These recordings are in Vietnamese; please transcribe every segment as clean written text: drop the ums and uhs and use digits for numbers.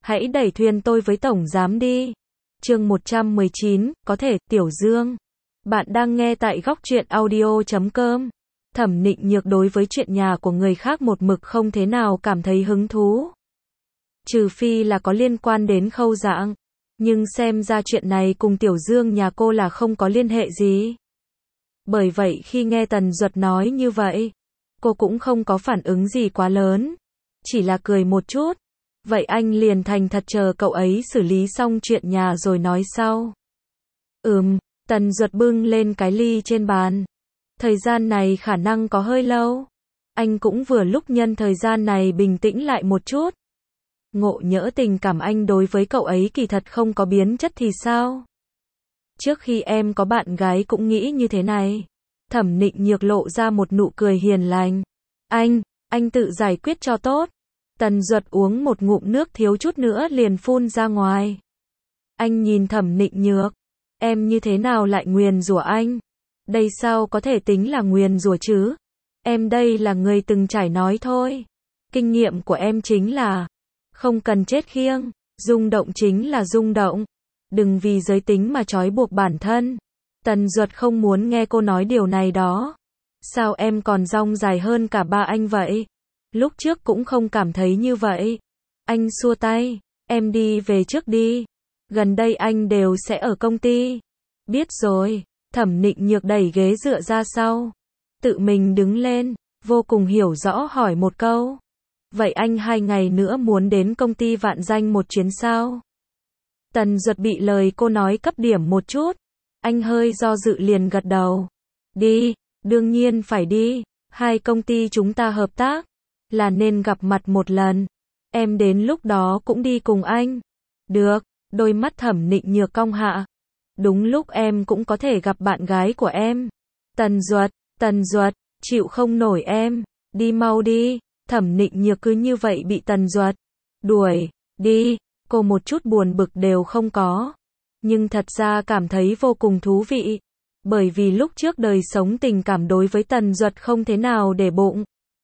Hãy đẩy thuyền tôi với tổng giám đi. Chương 119, có thể, Tiểu Dương. Bạn đang nghe tại góc truyện audio.com. Thẩm Nịnh Nhược đối với chuyện nhà của người khác một mực không thế nào cảm thấy hứng thú. Trừ phi là có liên quan đến Khâu Dạng. Nhưng xem ra chuyện này cùng Tiểu Dương nhà cô là không có liên hệ gì. Bởi vậy khi nghe Tần Duật nói như vậy, cô cũng không có phản ứng gì quá lớn. Chỉ là cười một chút. Vậy anh liền thành thật chờ cậu ấy xử lý xong chuyện nhà rồi nói sau. Tần Duật bưng lên cái ly trên bàn. Thời gian này khả năng có hơi lâu. Anh cũng vừa lúc nhân thời gian này bình tĩnh lại một chút. Ngộ nhỡ tình cảm anh đối với cậu ấy kỳ thật không có biến chất thì sao? Trước khi em có bạn gái cũng nghĩ như thế này. Thẩm Nịnh Nhược lộ ra một nụ cười hiền lành. Anh tự giải quyết cho tốt. Tần Duật uống một ngụm nước thiếu chút nữa liền phun ra ngoài. Anh nhìn Thẩm Nịnh Nhược. Em như thế nào lại nguyền rủa anh? Đây sao có thể tính là nguyền rủa chứ? Em đây là người từng trải nói thôi. Kinh nghiệm của em chính là không cần chết khiêng, rung động chính là rung động. Đừng vì giới tính mà trói buộc bản thân. Tần Duật không muốn nghe cô nói điều này đó. Sao em còn dong dài hơn cả ba anh vậy? Lúc trước cũng không cảm thấy như vậy. Anh xua tay, em đi về trước đi. Gần đây anh đều sẽ ở công ty. Biết rồi, Thẩm Nịnh Nhược đẩy ghế dựa ra sau. Tự mình đứng lên, vô cùng hiểu rõ hỏi một câu. Vậy anh 2 ngày nữa muốn đến công ty Vạn Danh một chuyến sao? Tần Duật bị lời cô nói cấp điểm một chút. Anh hơi do dự liền gật đầu. Đi, đương nhiên phải đi. 2 công ty chúng ta hợp tác là nên gặp mặt một lần. Em đến lúc đó cũng đi cùng anh. Được, đôi mắt Thẩm Nịnh Nhược cong hạ. Đúng lúc em cũng có thể gặp bạn gái của em. Tần Duật, chịu không nổi em. Đi mau đi. Thẩm Nịnh Nhược cứ như vậy bị Tần Duật đuổi đi. Cô một chút buồn bực đều không có. Nhưng thật ra cảm thấy vô cùng thú vị. Bởi vì lúc trước đời sống tình cảm đối với Tần Duật không thế nào để bụng.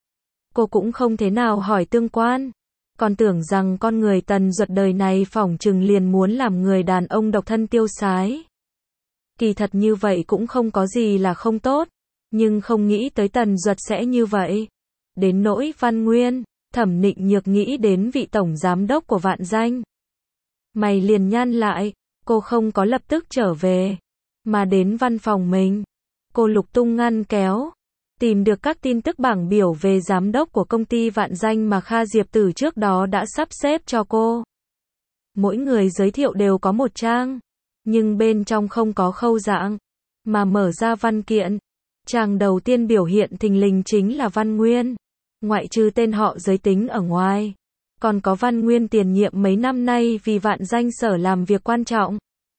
Cô cũng không thế nào hỏi tương quan. Còn tưởng rằng con người Tần Duật đời này phỏng chừng liền muốn làm người đàn ông độc thân tiêu sái. Kỳ thật như vậy cũng không có gì là không tốt. Nhưng không nghĩ tới Tần Duật sẽ như vậy. Đến nỗi Văn Nguyên, Thẩm Nịnh Nhược nghĩ đến vị tổng giám đốc của Vạn Danh. Mày liền nhăn lại, cô không có lập tức trở về, mà đến văn phòng mình. Cô lục tung ngăn kéo, tìm được các tin tức bảng biểu về giám đốc của công ty Vạn Danh mà Kha Diệp Tử trước đó đã sắp xếp cho cô. Mỗi người giới thiệu đều có một trang, nhưng bên trong không có Khâu Dạng, mà mở ra văn kiện. Trang đầu tiên biểu hiện thình lình chính là Văn Nguyên, ngoại trừ tên họ giới tính ở ngoài. Còn có Văn Nguyên tiền nhiệm mấy năm nay vì Vạn Danh sở làm việc quan trọng.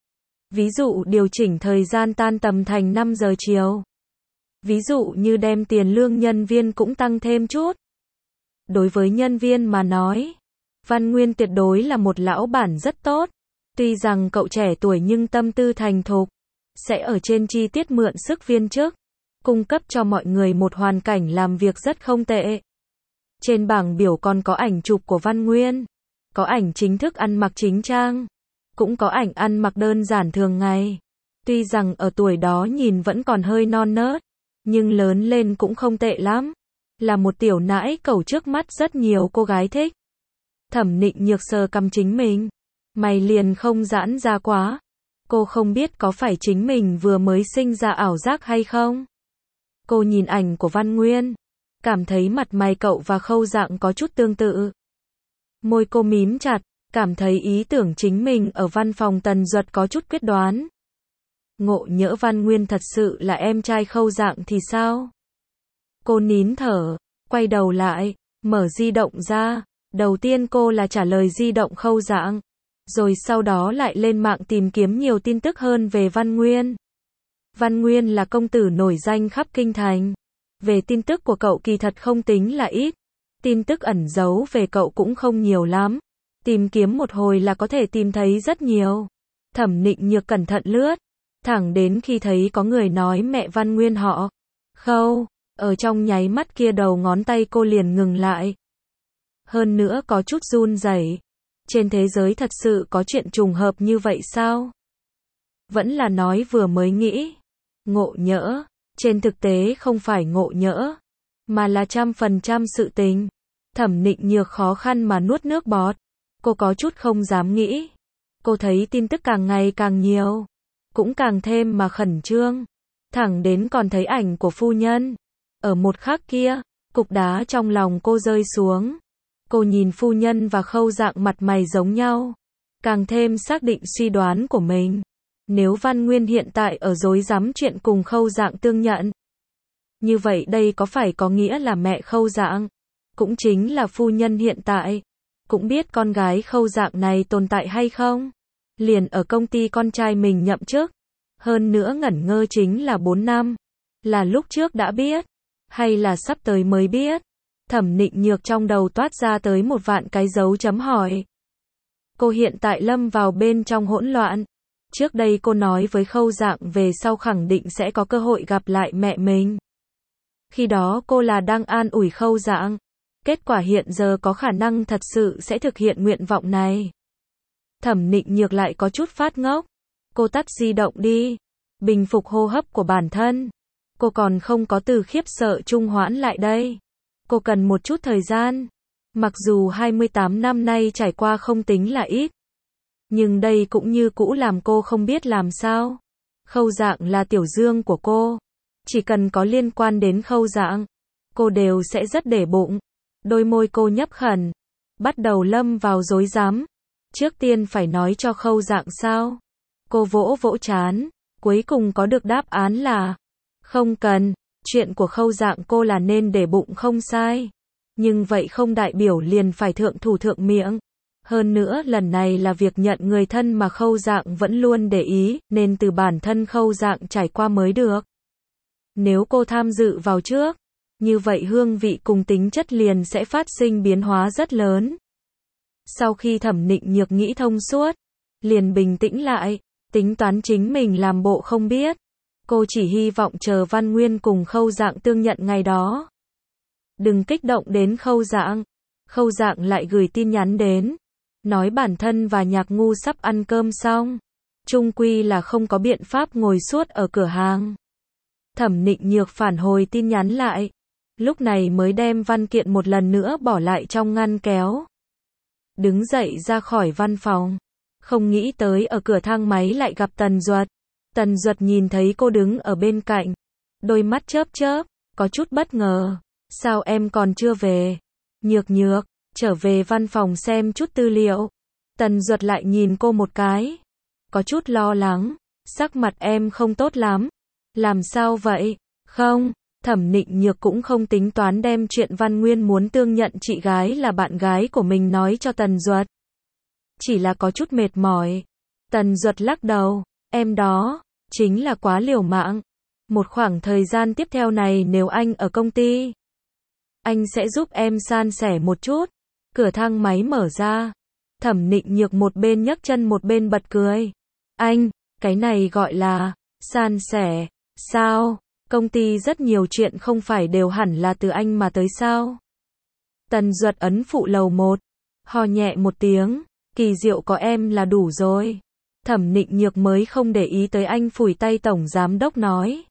Ví dụ điều chỉnh thời gian tan tầm thành 5 giờ chiều. Ví dụ như đem tiền lương nhân viên cũng tăng thêm chút. Đối với nhân viên mà nói, Văn Nguyên tuyệt đối là một lão bản rất tốt. Tuy rằng cậu trẻ tuổi nhưng tâm tư thành thục, sẽ ở trên chi tiết mượn sức viên chức, cung cấp cho mọi người một hoàn cảnh làm việc rất không tệ. Trên bảng biểu còn có ảnh chụp của Văn Nguyên, có ảnh chính thức ăn mặc chính trang, cũng có ảnh ăn mặc đơn giản thường ngày. Tuy rằng ở tuổi đó nhìn vẫn còn hơi non nớt, nhưng lớn lên cũng không tệ lắm. Là một tiểu nãi cẩu trước mắt rất nhiều cô gái thích. Thẩm Nịnh Nhược sờ cằm chính mình. Mày liền không giãn ra quá. Cô không biết có phải chính mình vừa mới sinh ra ảo giác hay không. Cô nhìn ảnh của Văn Nguyên, cảm thấy mặt mày cậu và Khâu Dạng có chút tương tự. Môi cô mím chặt, cảm thấy ý tưởng chính mình ở văn phòng Tần Duật có chút quyết đoán. Ngộ nhỡ Văn Nguyên thật sự là em trai Khâu Dạng thì sao? Cô nín thở, quay đầu lại, mở di động ra. Đầu tiên cô là trả lời di động Khâu Dạng, rồi sau đó lại lên mạng tìm kiếm nhiều tin tức hơn về Văn Nguyên. Văn Nguyên là công tử nổi danh khắp kinh thành. Về tin tức của cậu kỳ thật không tính là ít. Tin tức ẩn giấu về cậu cũng không nhiều lắm. Tìm kiếm một hồi là có thể tìm thấy rất nhiều. Thẩm Nịnh Nhược cẩn thận lướt, thẳng đến khi thấy có người nói mẹ Văn Nguyên họ Khâu, ở trong nháy mắt kia đầu ngón tay cô liền ngừng lại. Hơn nữa có chút run rẩy. Trên thế giới thật sự có chuyện trùng hợp như vậy sao? Vẫn là nói vừa mới nghĩ. Ngộ nhỡ. Trên thực tế không phải ngộ nhỡ, mà là 100% sự tình. Thẩm Nịnh Nhược khó khăn mà nuốt nước bọt. Cô có chút không dám nghĩ. Cô thấy tin tức càng ngày càng nhiều. Cũng càng thêm mà khẩn trương. Thẳng đến còn thấy ảnh của phu nhân. Ở một khắc kia, cục đá trong lòng cô rơi xuống. Cô nhìn phu nhân và Khâu Dạng mặt mày giống nhau. Càng thêm xác định suy đoán của mình. Nếu Văn Nguyên hiện tại ở rối rắm chuyện cùng Khâu Dạng tương nhận. Như vậy đây có phải có nghĩa là mẹ Khâu Dạng, cũng chính là phu nhân hiện tại, cũng biết con gái Khâu Dạng này tồn tại hay không? Liền ở công ty con trai mình nhậm chức. Hơn nữa ngẩn ngơ chính là 4 năm. Là lúc trước đã biết, hay là sắp tới mới biết? Thẩm Nịnh Nhược trong đầu toát ra tới một vạn cái dấu chấm hỏi. Cô hiện tại lâm vào bên trong hỗn loạn. Trước đây cô nói với Khâu Dạng về sau khẳng định sẽ có cơ hội gặp lại mẹ mình. Khi đó cô là đang an ủi Khâu Dạng. Kết quả hiện giờ có khả năng thật sự sẽ thực hiện nguyện vọng này. Thẩm Nịnh Nhược lại có chút phát ngốc. Cô tắt di động đi. Bình phục hô hấp của bản thân. Cô còn không có từ khiếp sợ trung hoãn lại đây. Cô cần một chút thời gian. Mặc dù 28 năm nay trải qua không tính là ít. Nhưng đây cũng như cũ làm cô không biết làm sao. Khâu Dạng là tiểu dương của cô. Chỉ cần có liên quan đến Khâu Dạng, cô đều sẽ rất để bụng. Đôi môi cô nhấp khẩn. Bắt đầu lâm vào rối rắm. Trước tiên phải nói cho Khâu Dạng sao? Cô vỗ vỗ trán. Cuối cùng có được đáp án là không cần. Chuyện của Khâu Dạng cô là nên để bụng không sai. Nhưng vậy không đại biểu liền phải thượng thủ thượng miệng. Hơn nữa lần này là việc nhận người thân mà Khâu Dạng vẫn luôn để ý, nên từ bản thân Khâu Dạng trải qua mới được. Nếu cô tham dự vào trước, như vậy hương vị cùng tính chất liền sẽ phát sinh biến hóa rất lớn. Sau khi Thẩm Nịnh Nhược nghĩ thông suốt, liền bình tĩnh lại, tính toán chính mình làm bộ không biết. Cô chỉ hy vọng chờ Văn Nguyên cùng Khâu Dạng tương nhận ngày đó. Đừng kích động đến Khâu Dạng. Khâu Dạng lại gửi tin nhắn đến. Nói bản thân và Nhạc Ngu sắp ăn cơm xong. Chung quy là không có biện pháp ngồi suốt ở cửa hàng. Thẩm Nịnh Nhược phản hồi tin nhắn lại. Lúc này mới đem văn kiện một lần nữa bỏ lại trong ngăn kéo. Đứng dậy ra khỏi văn phòng. Không nghĩ tới ở cửa thang máy lại gặp Tần Duật. Tần Duật nhìn thấy cô đứng ở bên cạnh. Đôi mắt chớp chớp, có chút bất ngờ. Sao em còn chưa về? Nhược Nhược, trở về văn phòng xem chút tư liệu. Tần Duật lại nhìn cô một cái. Có chút lo lắng. Sắc mặt em không tốt lắm. Làm sao vậy? Không, Thẩm Nịnh Nhược cũng không tính toán đem chuyện Văn Nguyên muốn tương nhận chị gái là bạn gái của mình nói cho Tần Duật. Chỉ là có chút mệt mỏi. Tần Duật lắc đầu. Em đó, chính là quá liều mạng. Một khoảng thời gian tiếp theo này nếu anh ở công ty, anh sẽ giúp em san sẻ một chút. Cửa thang máy mở ra. Thẩm Nịnh Nhược một bên nhấc chân một bên bật cười. Anh, cái này gọi là san sẻ. Sao? Công ty rất nhiều chuyện không phải đều hẳn là từ anh mà tới sao? Tần Duật ấn phụ lầu 1. Ho nhẹ một tiếng. Kỳ Diệu có em là đủ rồi. Thẩm Nịnh Nhược mới không để ý tới anh phủi tay tổng giám đốc nói.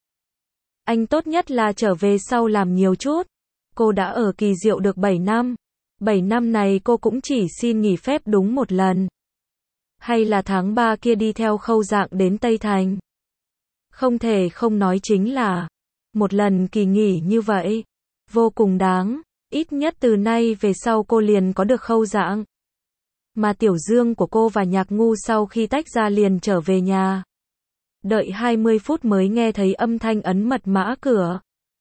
Anh tốt nhất là trở về sau làm nhiều chút. Cô đã ở Kỳ Diệu được 7 năm. 7 năm này cô cũng chỉ xin nghỉ phép đúng một lần. Hay là tháng 3 kia đi theo Khâu Dạng đến Tây Thành. Không thể không nói chính là một lần kỳ nghỉ như vậy. Vô cùng đáng. Ít nhất từ nay về sau cô liền có được Khâu Dạng. Mà Tiểu Dương của cô và Nhạc Ngu sau khi tách ra liền trở về nhà. Đợi 20 phút mới nghe thấy âm thanh ấn mật mã cửa.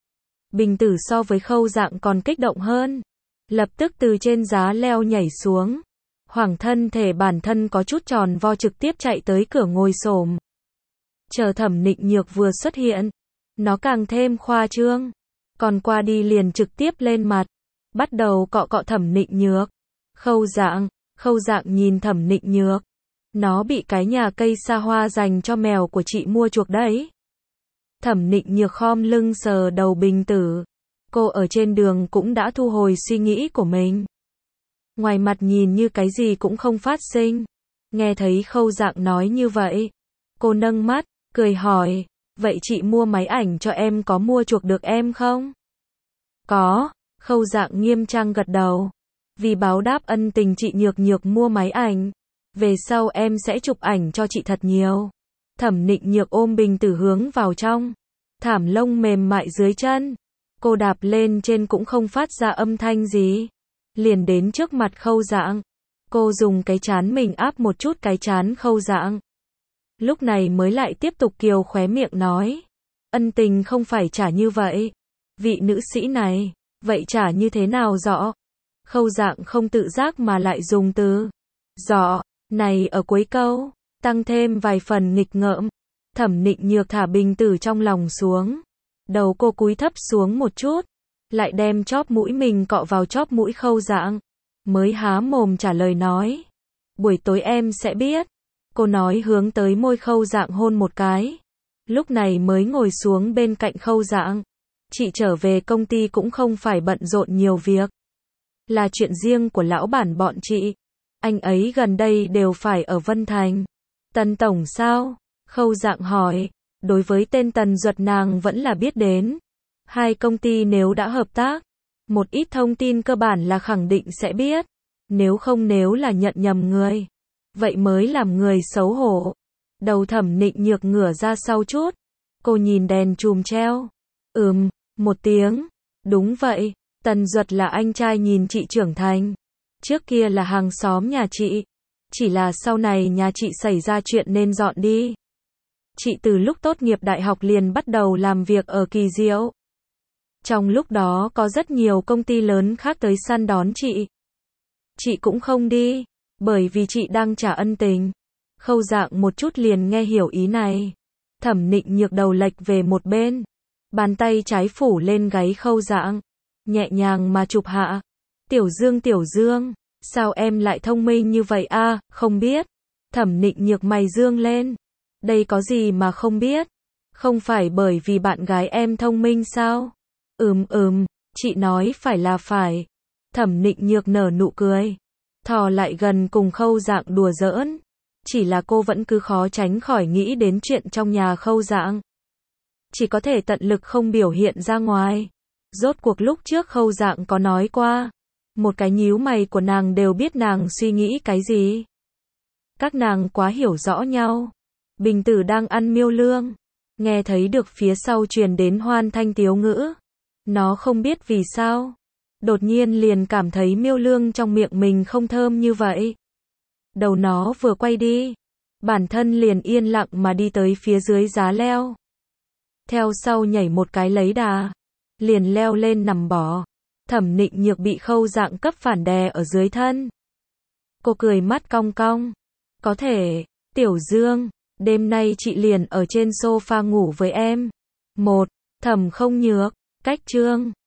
Bình Tử so với Khâu Dạng còn kích động hơn. Lập tức từ trên giá leo nhảy xuống. Hoảng thân thể bản thân có chút tròn vo trực tiếp chạy tới cửa ngồi xổm. Chờ Thẩm Nịnh Nhược vừa xuất hiện. Nó càng thêm khoa trương. Còn qua đi liền trực tiếp lên mặt. Bắt đầu cọ cọ Thẩm Nịnh Nhược. Khâu Dạng nhìn Thẩm Nịnh Nhược. Nó bị cái nhà cây xa hoa dành cho mèo của chị mua chuộc đấy. Thẩm Nịnh Nhược khom lưng sờ đầu Bình Tử. Cô ở trên đường cũng đã thu hồi suy nghĩ của mình. Ngoài mặt nhìn như cái gì cũng không phát sinh. Nghe thấy Khâu Dạng nói như vậy, cô nâng mắt, cười hỏi, vậy chị mua máy ảnh cho em có mua chuộc được em không? Có, Khâu Dạng nghiêm trang gật đầu. Vì báo đáp ân tình chị Nhược Nhược mua máy ảnh. Về sau em sẽ chụp ảnh cho chị thật nhiều. Thẩm Nịnh Nhược ôm Bình Tử hướng vào trong. Thảm lông mềm mại dưới chân. Cô đạp lên trên cũng không phát ra âm thanh gì. Liền đến trước mặt Khâu Dạng. Cô dùng cái trán mình áp một chút cái trán Khâu Dạng. Lúc này mới lại tiếp tục kiều khóe miệng nói. Ân tình không phải trả như vậy. Vị nữ sĩ này, vậy trả như thế nào rõ? Khâu Dạng không tự giác mà lại dùng từ rõ này ở cuối câu, tăng thêm vài phần nghịch ngợm. Thẩm Nịnh Nhược thả Bình Tử trong lòng xuống. Đầu cô cúi thấp xuống một chút, lại đem chóp mũi mình cọ vào chóp mũi Khâu Dạng. Mới há mồm trả lời nói. Buổi tối em sẽ biết. Cô nói hướng tới môi Khâu Dạng hôn một cái. Lúc này mới ngồi xuống bên cạnh Khâu Dạng. Chị trở về công ty cũng không phải bận rộn nhiều việc. Là chuyện riêng của lão bản bọn chị. Anh ấy gần đây đều phải ở Vân Thành. Tần Tổng sao? Khâu Dạng hỏi. Đối với tên Tần Duật nàng vẫn là biết đến. Hai công ty nếu đã hợp tác, một ít thông tin cơ bản là khẳng định sẽ biết. Nếu không nếu là nhận nhầm người, vậy mới làm người xấu hổ. Đầu Thẩm Nịnh Nhược ngửa ra sau chút. Cô nhìn đèn chùm treo. Một tiếng. Đúng vậy. Tần Duật là anh trai nhìn chị trưởng thành. Trước kia là hàng xóm nhà chị. Chỉ là sau này nhà chị xảy ra chuyện nên dọn đi. Chị từ lúc tốt nghiệp đại học liền bắt đầu làm việc ở Kỳ Diệu. Trong lúc đó có rất nhiều công ty lớn khác tới săn đón chị. Chị cũng không đi, bởi vì chị đang trả ân tình. Khâu Dạng một chút liền nghe hiểu ý này. Thẩm Nịnh Nhược đầu lệch về một bên. Bàn tay trái phủ lên gáy Khâu Dạng. Nhẹ nhàng mà chụp hạ. Tiểu Dương, sao em lại thông minh như vậy a? Không biết. Thẩm Nịnh Nhược mày dương lên. Đây có gì mà không biết? Không phải bởi vì bạn gái em thông minh sao? Chị nói phải là phải. Thẩm Nịnh Nhược nở nụ cười. Thò lại gần cùng Khâu Dạng đùa giỡn. Chỉ là cô vẫn cứ khó tránh khỏi nghĩ đến chuyện trong nhà Khâu Dạng. Chỉ có thể tận lực không biểu hiện ra ngoài. Rốt cuộc lúc trước Khâu Dạng có nói qua. Một cái nhíu mày của nàng đều biết nàng suy nghĩ cái gì. Các nàng quá hiểu rõ nhau. Bình Tử đang ăn miêu lương. Nghe thấy được phía sau truyền đến hoan thanh tiếu ngữ. Nó không biết vì sao. Đột nhiên liền cảm thấy miêu lương trong miệng mình không thơm như vậy. Đầu nó vừa quay đi. Bản thân liền yên lặng mà đi tới phía dưới giá leo. Theo sau nhảy một cái lấy đà. Liền leo lên nằm bò. Thẩm Nịnh Nhược bị Khâu Dạng cấp phản đè ở dưới thân. Cô cười mắt cong cong. Có thể, Tiểu Dương, đêm nay chị liền ở trên sofa ngủ với em. Thẩm không nhược, cách chương.